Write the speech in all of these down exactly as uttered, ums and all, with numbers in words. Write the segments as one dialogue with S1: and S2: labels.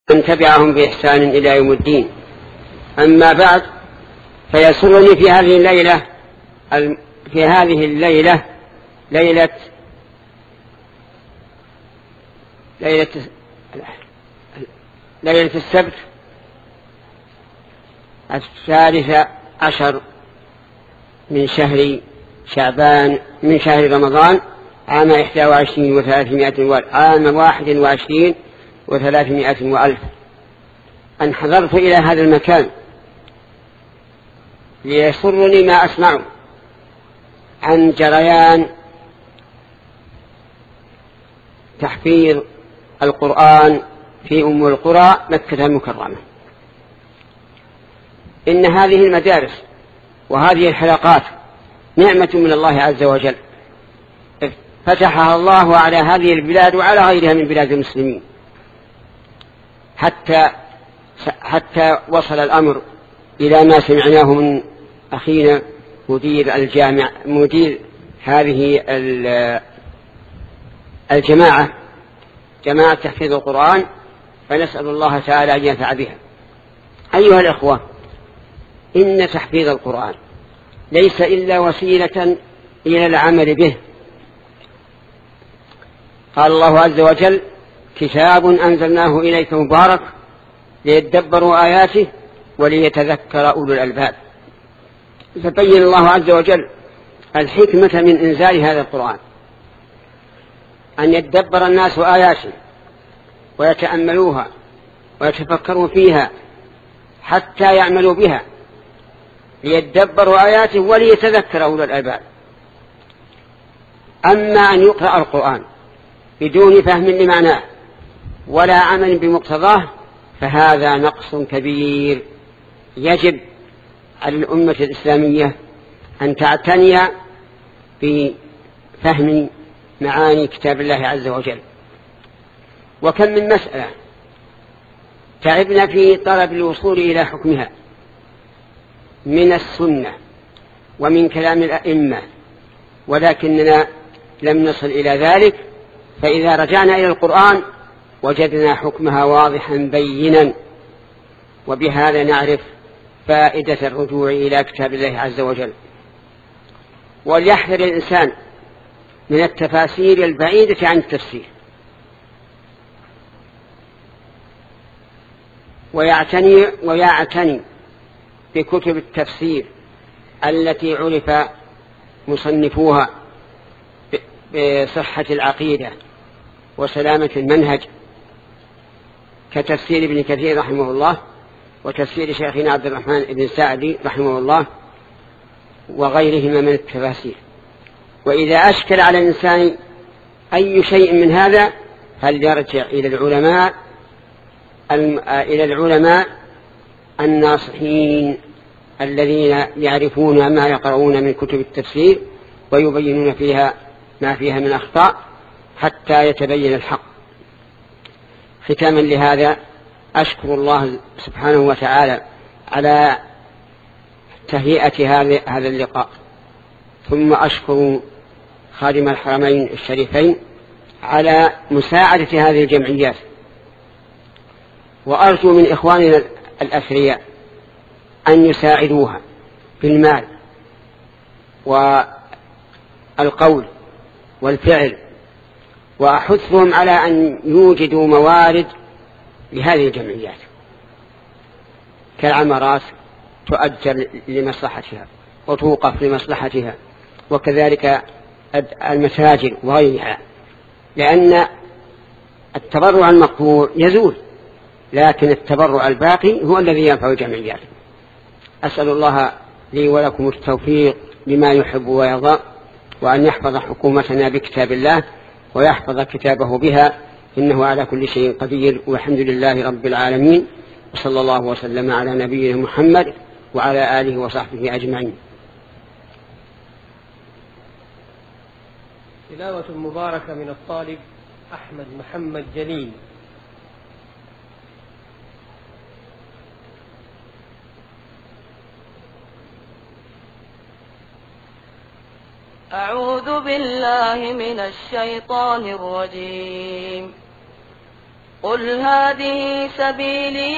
S1: من تبعهم بإحسان إلى يوم الدين. أما بعد، فيسرني في هذه الليلة في هذه الليلة ليلة ليلة ليلة السبت الثالثة عشر من شهر شعبان من شهر رمضان عام إحدى وعشرين وثلاثمائة عام واحد وعشرين وثلاثمائة وألف، أن حضرت إلى هذا المكان ليسرني ما أسمع عن جريان تحفيظ القرآن في أم القرى مكة المكرمة. إن هذه المدارس وهذه الحلقات نعمة من الله عز وجل فتحها الله على هذه البلاد وعلى غيرها من بلاد المسلمين، حتى حتى وصل الأمر إلى ما سمعناه من أخينا مدير الجامع مدير هذه الجماعة جماعة تحفيظ القرآن، فنسأل الله تعالى أن ينفع بها. أيها الأخوة، إن تحفيظ القرآن ليس إلا وسيلة إلى العمل به. قال الله عز وجل: كتاب أنزلناه إليك مبارك ليدبروا آياته وليتذكر أولو الألباب. فبين الله عز وجل الحكمة من إنزال هذا القرآن، أن يدبر الناس آياته ويتأملوها ويتفكروا فيها حتى يعملوا بها، ليدبروا آياته وليتذكر أولو الألباب. أما أن يقرأ القرآن بدون فهم لمعناه ولا عمل بمقتضاه فهذا نقص كبير. يجب على الأمة الإسلامية أن تعتني بفهم معاني كتاب الله عز وجل. وكم من مسألة تعبنا في طلب الوصول إلى حكمها من السنة ومن كلام الأئمة، ولكننا لم نصل إلى ذلك. فإذا رجعنا إلى القرآن وجدنا حكمها واضحا بينا، وبهذا نعرف فائدة الرجوع إلى كتاب الله عز وجل. وليحذر الإنسان من التفاسير البعيدة عن التفسير، ويعتني ويعتني بكتب التفسير التي عرف مصنفوها بصحة العقيدة وسلامة المنهج، كتفسير ابن كثير رحمه الله، وتفسير شيخنا عبد الرحمن بن سعدي رحمه الله، وغيرهما من التفاسير. وإذا أشكل على الإنسان أي شيء من هذا فليرجع إلى العلماء إلى العلماء الناصحين الذين يعرفون ما يقرؤون من كتب التفسير ويبينون فيها ما فيها من أخطاء حتى يتبين الحق. ختاما لهذا، أشكر الله سبحانه وتعالى على تهيئة هذا اللقاء، ثم أشكر خادم الحرمين الشريفين على مساعدة هذه الجمعيات، وأرجو من إخواننا الأثرياء أن يساعدوها بالمال والقول والفعل، وأحثهم على أن يوجدوا موارد لهذه الجمعيات كالعمارات تؤجر لمصلحتها وتوقف لمصلحتها، وكذلك المساجد وغيرها، لأن التبرع المقبول يزول، لكن التبرع الباقي هو الذي ينفع الجمعيات. أسأل الله لي ولكم التوفيق لما يحب ويرضى، وأن يحفظ حكومتنا بكتاب الله ويحفظ كتابه بها، إنه على كل شيء قدير، والحمد لله رب العالمين، وصلى الله وسلم على نبينا محمد وعلى آله وصحبه أجمعين.
S2: تلاوة مباركة من الطالب أحمد محمد جليل.
S3: أعوذ بالله من الشيطان الرجيم. قل هذه سبيلي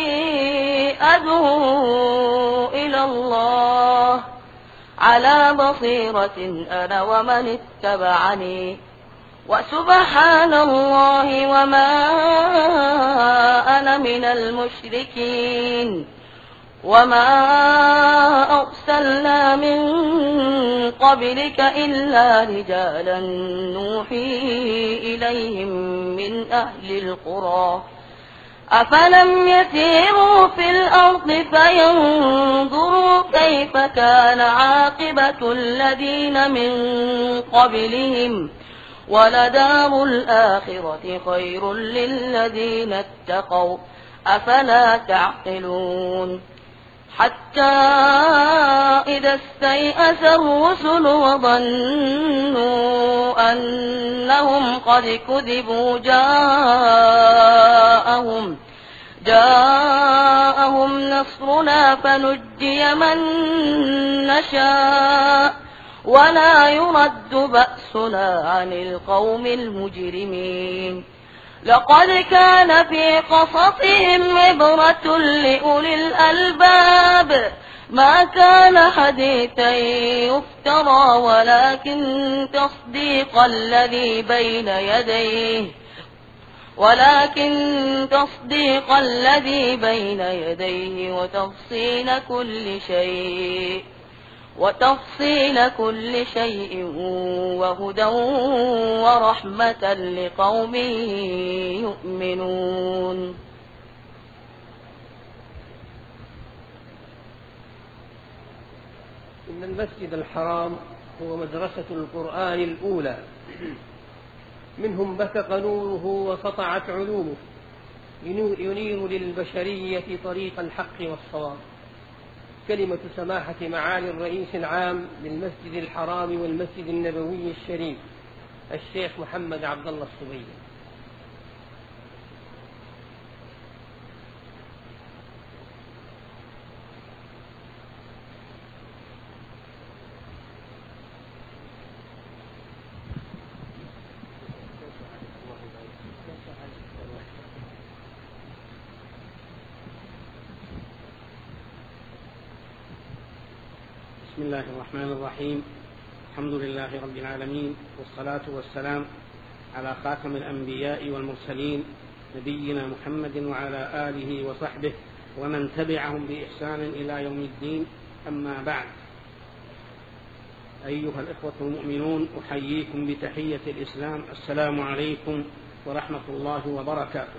S3: أدعو إلى الله على بصيرة أنا ومن اتبعني وسبحان الله وما أنا من المشركين وما أرسلنا من قبلك إلا رجالا نوحي إليهم من أهل القرى أفلم يسيروا في الأرض فينظروا كيف كان عاقبة الذين من قبلهم ولدار الآخرة خير للذين اتقوا أفلا تعقلون حتى إذا استيأس الرسل وظنوا أنهم قد كذبوا جاءهم جاءهم نصرنا فنجي من نشاء ولا يرد بأسنا عن القوم المجرمين لقد كان في قصصهم عبرة لأولي الألباب ما كان حديثا يفترى ولكن تصديق الذي بين يديه ولكن تصديق الذي بين يديه وتفصيل كل شيء وتفصيل كل شيء وهدى ورحمة لقوم يؤمنون.
S2: إن المسجد الحرام هو مدرسة القرآن الأولى، منهم بثق نوره وسطعت علومه، ينير للبشرية طريق الحق والصواب. كلمة سماحة معالي الرئيس العام للمسجد الحرام والمسجد النبوي الشريف الشيخ محمد عبد الله الصبي.
S4: بسم الله الرحمن الرحيم. الحمد لله رب العالمين، والصلاة والسلام على خاتم الأنبياء والمرسلين نبينا محمد وعلى آله وصحبه ومن تبعهم بإحسان إلى يوم الدين. أما بعد، أيها الإخوة المؤمنون، أحييكم بتحية الإسلام، السلام عليكم ورحمة الله وبركاته.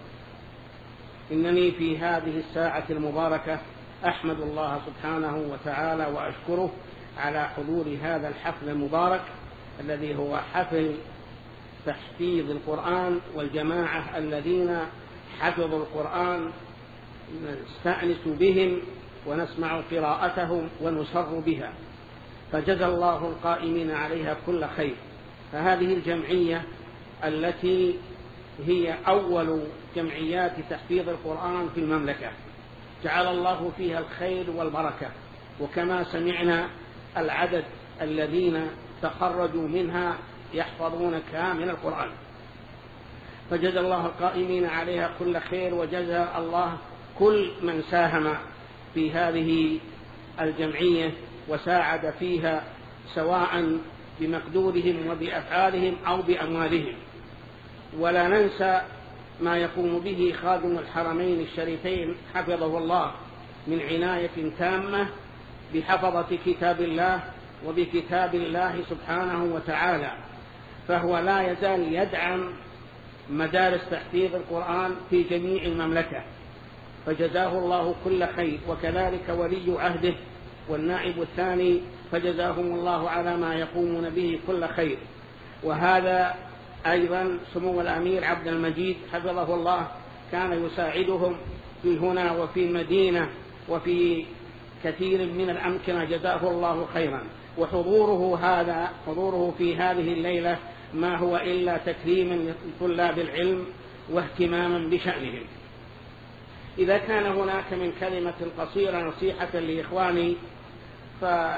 S4: إنني في هذه الساعة المباركة أحمد الله سبحانه وتعالى وأشكره على حضور هذا الحفل المبارك الذي هو حفل تحفيظ القرآن، والجماعة الذين حفظوا القرآن نستأنس بهم ونسمع قراءتهم ونسر بها، فجزى الله القائمين عليها كل خير. فهذه الجمعية التي هي أول جمعيات تحفيظ القرآن في المملكة جعل الله فيها الخير والبركة، وكما سمعنا العدد الذين تخرجوا منها يحفظون كامل القرآن، فجزى الله القائمين عليها كل خير، وجزى الله كل من ساهم في هذه الجمعية وساعد فيها سواء بمقدورهم وبأفعالهم أو بأموالهم. ولا ننسى ما يقوم به خادم الحرمين الشريفين حفظه الله من عناية تامة بحفظة كتاب الله وبكتاب الله سبحانه وتعالى، فهو لا يزال يدعم مدارس تحفيظ القرآن في جميع المملكة، فجزاه الله كل خير، وكذلك ولي عهده والنائب الثاني فجزاهم الله على ما يقومون به كل خير. وهذا أيضا سمو الأمير عبد المجيد حفظه الله كان يساعدهم في هنا وفي المدينة وفي كثير من الأمكنة، جزاه الله خيرا. وحضوره هذا حضوره في هذه الليلة ما هو إلا تكريما لطلاب العلم واهتماما بشأنهم. إذا كان هناك من كلمة قصيرة نصيحة لإخواني،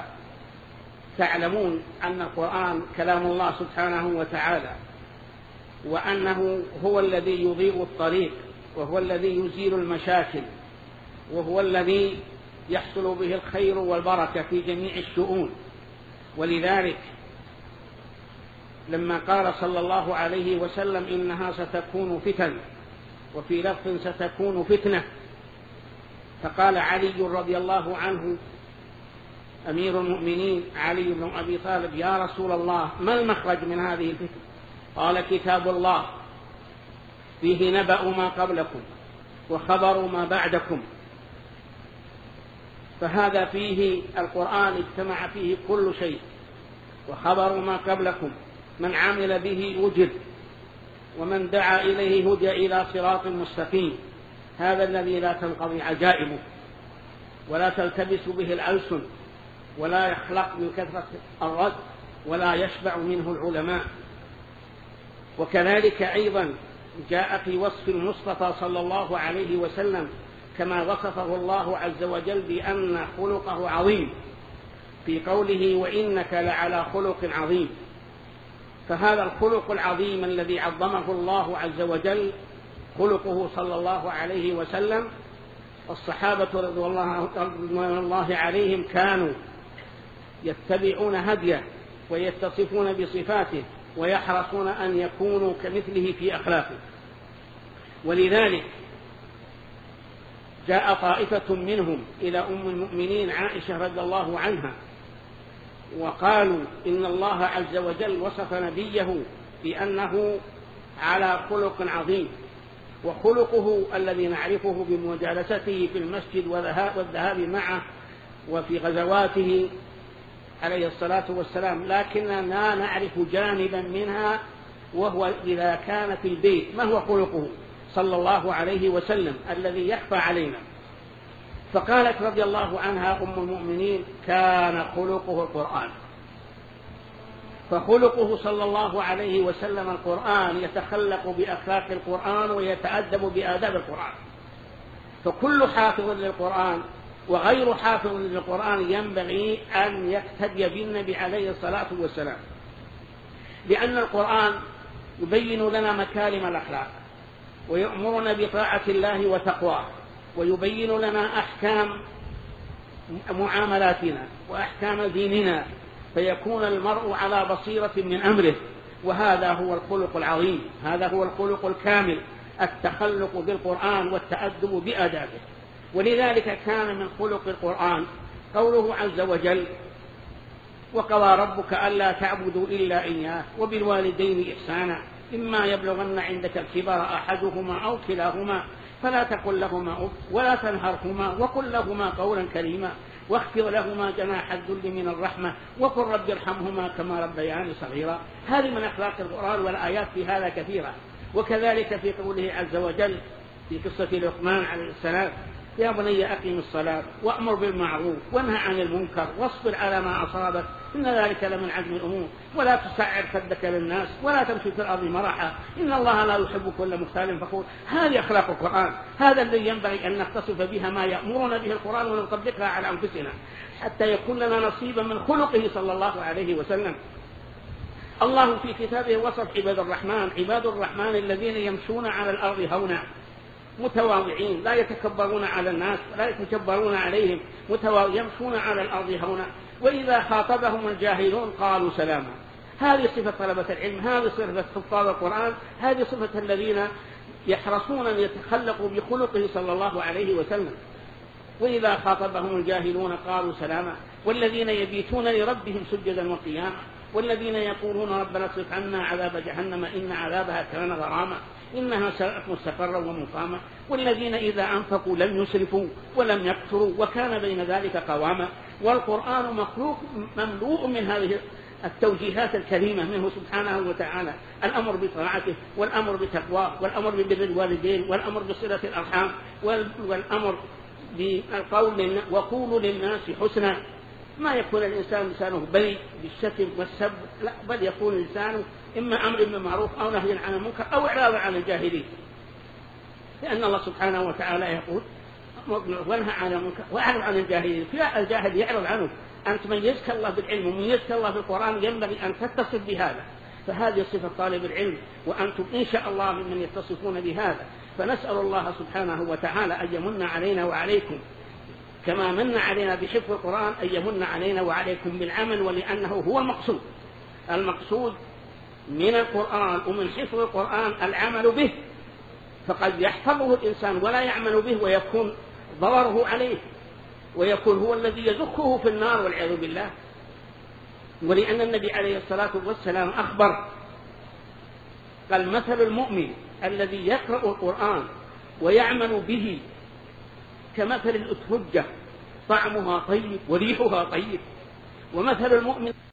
S4: فتعلمون أن القرآن كلام الله سبحانه وتعالى، وأنه هو الذي يضيء الطريق، وهو الذي يزيل المشاكل، وهو الذي يحصل به الخير والبركة في جميع الشؤون. ولذلك لما قال صلى الله عليه وسلم إنها ستكون فتن، وفي لفظ ستكون فتنة، فقال علي رضي الله عنه أمير المؤمنين علي بن أبي طالب: يا رسول الله ما المخرج من هذه الفتنة؟ قال: كتاب الله فيه نبأ ما قبلكم وخبر ما بعدكم. فهذا فيه القرآن اجتمع فيه كل شيء، وخبر ما قبلكم من عمل به وجد، ومن دعا إليه هدى إلى صراط مستقيم. هذا الذي لا تنقضي عجائبه ولا تلتبس به الألسن، ولا يخلق من كثرة الرد، ولا يشبع منه العلماء. وكذلك أيضا جاء في وصف المصطفى صلى الله عليه وسلم كما وصفه الله عز وجل بأن خلقه عظيم في قوله: وإنك لعلى خلق عظيم. فهذا الخلق العظيم الذي عظمه الله عز وجل خلقه صلى الله عليه وسلم. الصحابة رضوان الله عليهم كانوا يتبعون هديه ويتصفون بصفاته ويحرصون أن يكونوا كمثله في أخلاقه. ولذلك جاء طائفة منهم إلى أم المؤمنين عائشة رضي الله عنها وقالوا إن الله عز وجل وصف نبيه بأنه على خلق عظيم، وخلقه الذي نعرفه بمجالسته في المسجد والذهاب معه وفي غزواته عليه الصلاة والسلام، لكننا نعرف جانبا منها، وهو إذا كان في البيت ما هو خلقه صلى الله عليه وسلم الذي يخفى علينا. فقالت رضي الله عنها أم المؤمنين: كان خلقه القرآن. فخلقه صلى الله عليه وسلم القرآن، يتخلق بأخلاق القرآن ويتأدب بآداب القرآن. فكل حافظ للقرآن وغير حافظ للقرآن ينبغي أن يقتدي بالنبي عليه الصلاة والسلام، لأن القرآن يبين لنا مكارم الأخلاق ويأمرنا بطاعة الله وتقواه، ويبين لنا أحكام معاملاتنا وأحكام ديننا، فيكون المرء على بصيرة من أمره. وهذا هو الخلق العظيم، هذا هو الخلق الكامل، التخلق بالقرآن والتأدب بآدابه. ولذلك كان من خلق القرآن قوله عز وجل: وقضى ربك ألا تعبدوا إلا إياه وبالوالدين إحسانا إما يبلغن عندك الكبر أحدهما أو كلاهما فلا تقل لهما أف ولا تنهرهما وقل لهما قولا كريما واخفض لهما جناح الذل من الرحمة وقل رب ارحمهما كما ربياني صغيرا. هذه من أخلاق القرآن، والآيات في هذا كثيرة. وكذلك في قوله عز وجل في قصة لقمان عليه السلام: يا بني أقم الصلاة وأمر بالمعروف وانهى عن المنكر واصبر على ما أصابك إن ذلك لمن عزم الأمور ولا تسعر خدك للناس ولا تمشي في الأرض مرحا إن الله لا يحب كل مختال فخور. هذه أخلاق القرآن، هذا الذي ينبغي أن نتصف بها ما يأمرنا به القرآن ونطبقها على أنفسنا حتى يكون لنا نصيبا من خلقه صلى الله عليه وسلم. الله في كتابه وصف عباد الرحمن: عباد الرحمن الذين يمشون على الأرض هونا متواضعين لا يتكبرون على الناس لا يتكبرون عليهم، يمشون على الأرض هونا وإذا خاطبهم الجاهلون قالوا سلاما. هذه صفة طلبة العلم، هذه صفة حفاظ القرآن، هذه صفة الذين يحرصون أن يتخلقوا بخلقه صلى الله عليه وسلم. وإذا خاطبهم الجاهلون قالوا سلاما. والذين يبيتون لربهم سجدا وقياما، والذين يقولون ربنا اصرف عنا عذاب جهنم إن عذابها كان غراما إنها ساءت مستقرا ومقاما. والذين إذا أنفقوا لم يسرفوا ولم يقتروا وكان بين ذلك قواما. والقرآن مخلوق مملوء من هذه التوجيهات الكريمة منه سبحانه وتعالى: الأمر بطاعته والأمر بتقواه والأمر ببر الوالدين والأمر بصلة الأرحام والأمر بالقول وقولوا للناس حسنا. ما يكون الإنسان لسانه بريء بالشتم والسب، لا، بل يكون لسانه إما أمر بالمعروف أو نهي عن المنكر أو إعراض عن الجاهلين، لأن الله سبحانه وتعالى يقول: وانهى عن المنكر وأعرض عن الجاهلين. في الجاهل يعرض عنه. أنت ميزك الله بالعلم وميزك الله بالقرآن، ينبغي أن تتصف بهذا. فهذه صفة طالب العلم، وأنتم إن شاء الله ممن يتصفون بهذا. فنسأل الله سبحانه وتعالى أن يمن علينا وعليكم كما من علينا بحفظ القرآن، أن يمن علينا وعليكم بالعمل، ولأنه هو المقصود. المقصود من القرآن ومن حفظ القرآن العمل به، فقد يحفظه الإنسان ولا يعمل به ويكون ضرره عليه، ويكون هو الذي يزكه في النار والعياذ بالله. ولأن النبي عليه الصلاة والسلام أخبر قال: مثل المؤمن الذي يقرأ القرآن ويعمل به كمثل الأترجة طعمها طيب وريحها طيب، ومثل المؤمن